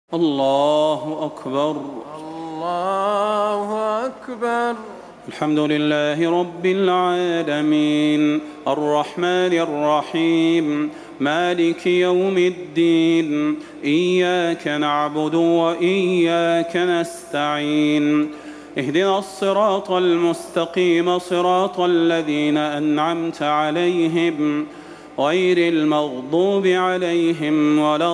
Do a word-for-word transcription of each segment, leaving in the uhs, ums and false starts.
الله أكبر. الله أكبر. الحمد لله رب العالمين الرحمن الرحيم مالك يوم الدين إياك نعبد وإياك نستعين اهدنا الصراط المستقيم صراط الذين أنعمت عليهم غير المغضوب عليهم ولا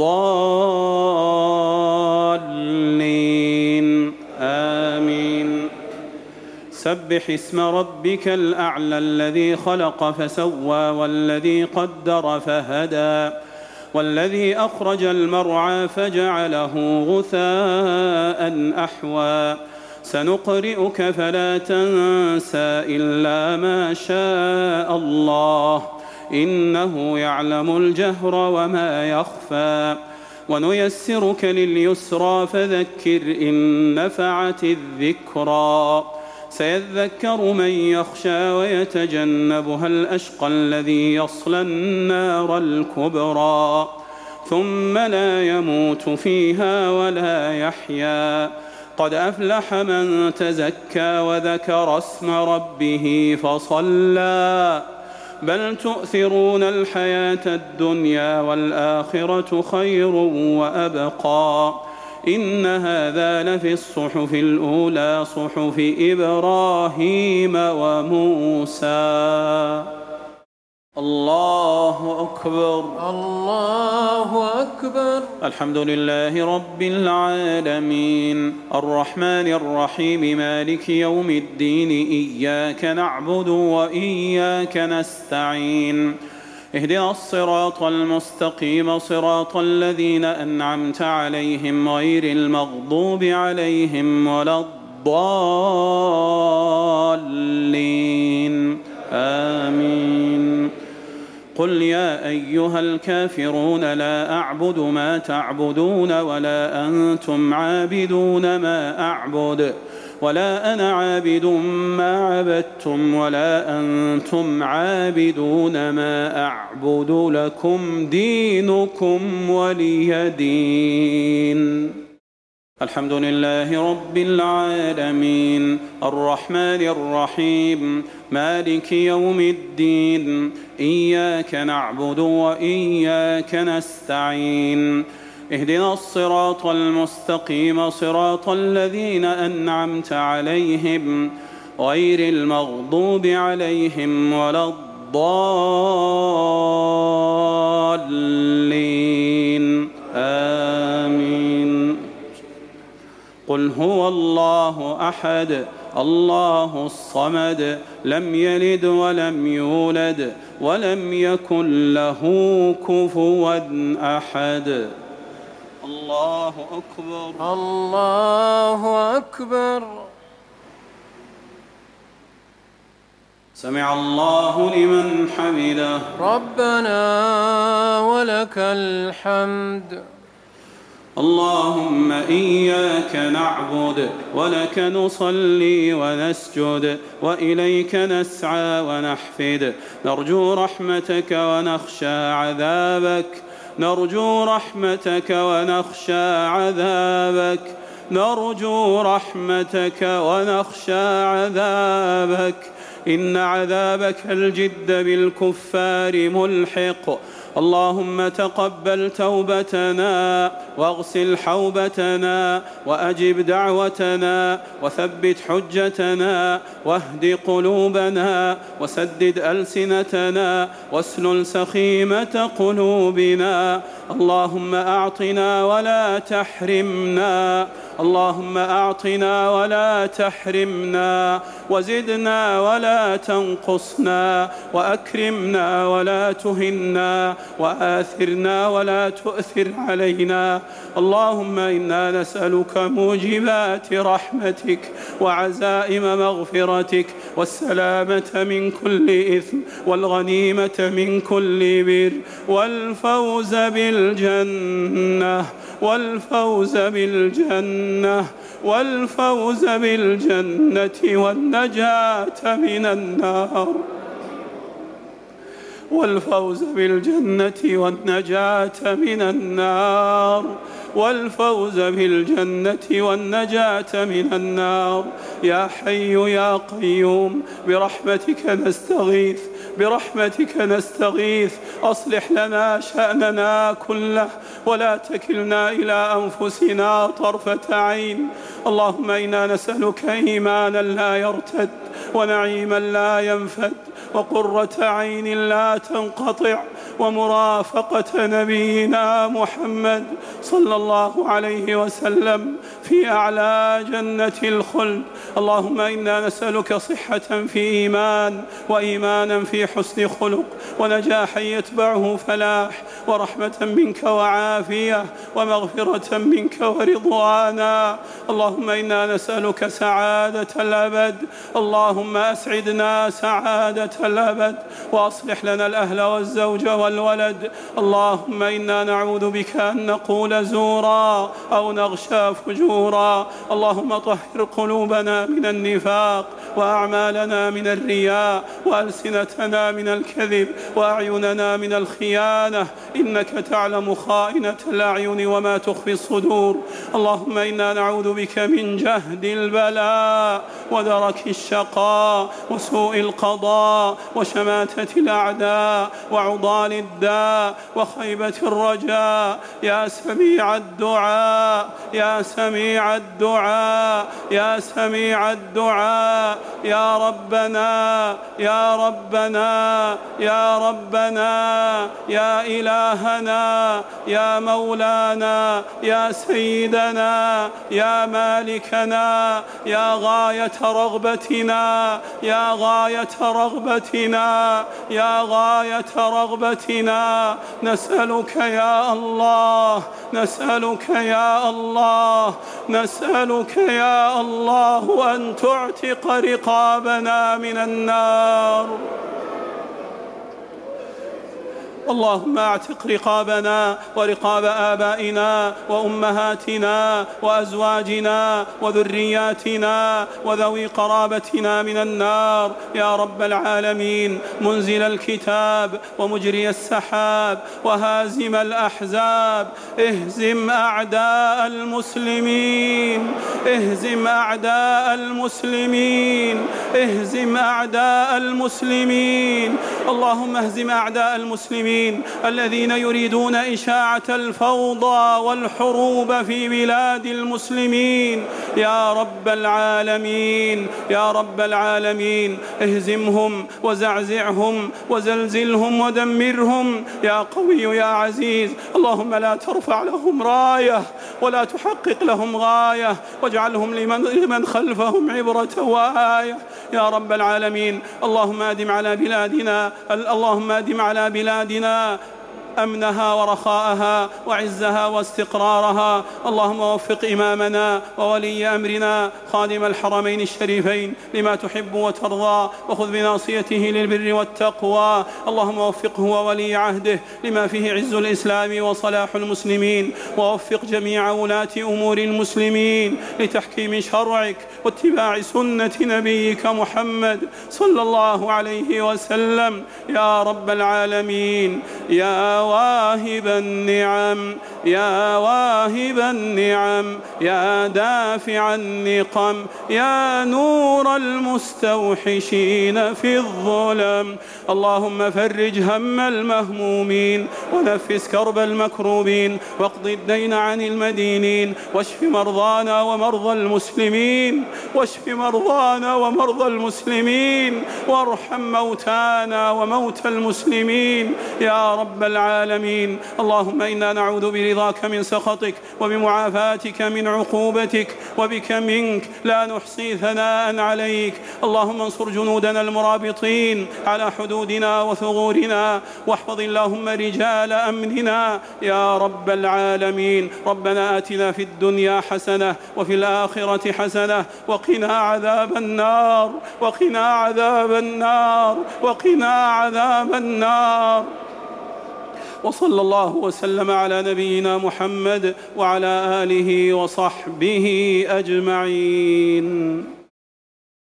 الضالين آمين. سبح اسم ربك الأعلى الذي خلق فسوى والذي قدر فهدى والذي أخرج المرعى فجعله غثاء أحوى سنقرئك فلا تنسى إلا ما شاء الله إنه يعلم الجهر وما يخفى ونيسرك لليسرى فذكر إن نفعت الذكرى سيذكر من يخشى ويتجنبها الأشقى الذي يصلى النار الكبرى ثم لا يموت فيها ولا يحيا قد أفلح من تزكى وذكر اسم ربه فصلى بل تؤثرون الحياة الدنيا والآخرة خير وأبقى إن هذا لفي الصحف الأولى صحف إبراهيم وموسى. الله أكبر. الله أكبر. الحمد لله رب العالمين الرحمن الرحيم مالك يوم الدين إياك نعبد وإياك نستعين اهدنا الصراط المستقيم صراط الذين أنعمت عليهم غير المغضوب عليهم ولا الضالين آمين. قل يا أيها الكافرون لا أعبد ما تعبدون ولا أنتم عابدون ما أعبد ولا أنا عابد ما عبدتم ولا أنتم عابدون ما أعبد لكم دينكم ولي دين. الحمد لله رب العالمين الرحمن الرحيم مالك يوم الدين إياك نعبد وإياك نستعين اهدنا الصراط المستقيم صراط الذين أنعمت عليهم غير المغضوب عليهم ولا الضالين آمين. قل هو الله أحد الله الصمد لم يلد ولم يولد ولم يكن له كفوا أحد. الله أكبر. الله أكبر. سمع الله لمن حمده. ربنا ولك الحمد. اللهم إياك نعبد ولك نصلي ونسجد وإليك نسعى ونحفد نرجو رحمتك ونخشى عذابك نرجو رحمتك ونخشى عذابك نرجو رحمتك ونخشى عذابك إن عذابك الجد بالكفار ملحق. اللهم تقبل توبتنا واغسل حوبتنا وأجب دعوتنا وثبت حجتنا واهد قلوبنا وسدد ألسنتنا واسلل سخيمة قلوبنا. اللهم أعطنا ولا تحرمنا اللهم أعطنا ولا تحرمنا وزدنا ولا تنقصنا وأكرمنا ولا تهنا وآثرنا ولا تؤثر علينا. اللهم إنا نسألك موجبات رحمتك وعزائم مغفرتك والسلامة من كل إثم والغنيمة من كل بر والفوز بالجنة والفوز بالجنة والفوز بالجنة والنجاة من النار والفوز بالجنة والنجاة من النار والفوز بالجنة والنجاة من النار. يا حي يا قيوم برحمتك نستغيث برحمتك نستغيث أصلح لنا شأننا كله ولا تكلنا إلى أنفسنا طرفة عين. اللهم إنا نسألك إيمانا لا يرتد ونعيما لا ينفد وقرة عين لا تنقطع ومرافقة نبينا محمد صلى الله عليه وسلم في أعلى جنة الخلد. اللهم إنا نسألك صحة في إيمان وإيمانا في حسن خلق ونجاحا يتبعه فلاح ورحمة منك وعافية ومغفرة منك ورضوانا. اللهم إنا نسألك سعادة الأبد. اللهم أسعدنا سعادة الأبد وأصلح لنا الأهل والزوج والولد. اللهم إنا نعوذ بك أن نقول زورا أو نغشى فجورا. اللهم طهر قلوبنا من النفاق وأعمالنا من الرياء وألسنتنا من الكذب وأعيننا من الخيانة إنك تعلم خائنة الأعين وما تخفي الصدور. اللهم إنا نعوذ بك من جهد البلاء ودرك الشقاء وسوء القضاء وشماتة الأعداء وعضال الداء وخيبة الرجاء. يا سميع الدعاء يا سميع الدعاء يا سميع الدعاء يا ربنا يا ربنا يا ربنا يا إلهنا يا مولانا يا سيدنا يا مالكنا يا غاية رغبتنا يا غاية رغبتنا يا غاية رغبتنا. نسألك يا الله نسألك يا الله نسألك يا الله أن تعتق رقابنا من النار. اللهم اعتق رقابنا ورقاب آبائنا وأمهاتنا وأزواجنا وذرياتنا وذوي قرابتنا من النار يا رب العالمين. منزل الكتاب ومجري السحاب وهازم الأحزاب اهزم أعداء المسلمين اهزم أعداء المسلمين اهزم أعداء المسلمين. اللهم اهزم أعداء المسلمين الذين يريدون إشاعة الفوضى والحروب في بلاد المسلمين يا رب العالمين يا رب العالمين. اهزمهم وزعزعهم وزلزلهم ودمرهم يا قوي يا عزيز. اللهم لا ترفع لهم راية ولا تحقق لهم غاية واجعلهم لمن, لمن خلفهم عبرة وآية يا رب العالمين. اللهم أدم على بلادنا اللهم أدم على بلادنا أمنها ورخاءها وعزها واستقرارها. اللهم وفق إمامنا وولي أمرنا خادم الحرمين الشريفين لما تحب وترضى وخذ بناصيته للبر والتقوى. اللهم وفقه وولي عهده لما فيه عز الإسلام وصلاح المسلمين ووفق جميع ولاة أمور المسلمين لتحكيم شرعك واتباع سنة نبيك محمد صلى الله عليه وسلم يا رب العالمين. يا واهب النعم يا واهب النعم يا دافع النقم يا نور المستوحشين في الظلم. اللهم فرج هم المهمومين ونفس كرب المكروبين واقض الدين عن المدينين واشف مرضانا ومرضى المسلمين واشف مرضانا ومرضى المسلمين وارحم موتانا وموتى المسلمين يا رب العالمين. اللهم إنا نعوذ برضاك من سخطك وبمعافاتك من عقوبتك وبك منك لا نحصي ثناء عليك. اللهم انصر جنودنا المرابطين على حدودنا وثغورنا واحفظ اللهم رجال أمننا يا رب العالمين. ربنا آتنا في الدنيا حسنة وفي الآخرة حسنة وقنا عذاب النار وقنا عذاب النار وقنا عذاب النار. وصلى الله وسلم على نبينا محمد وعلى آله وصحبه أجمعين.